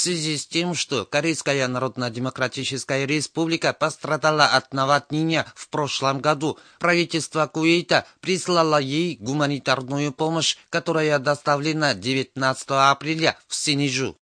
связи с тем, что Корейская Народно-Демократическая Республика пострадала от наводнения в прошлом году, правительство Кувейта прислало ей гуманитарную помощь, которая доставлена 19 апреля в Синьчжу.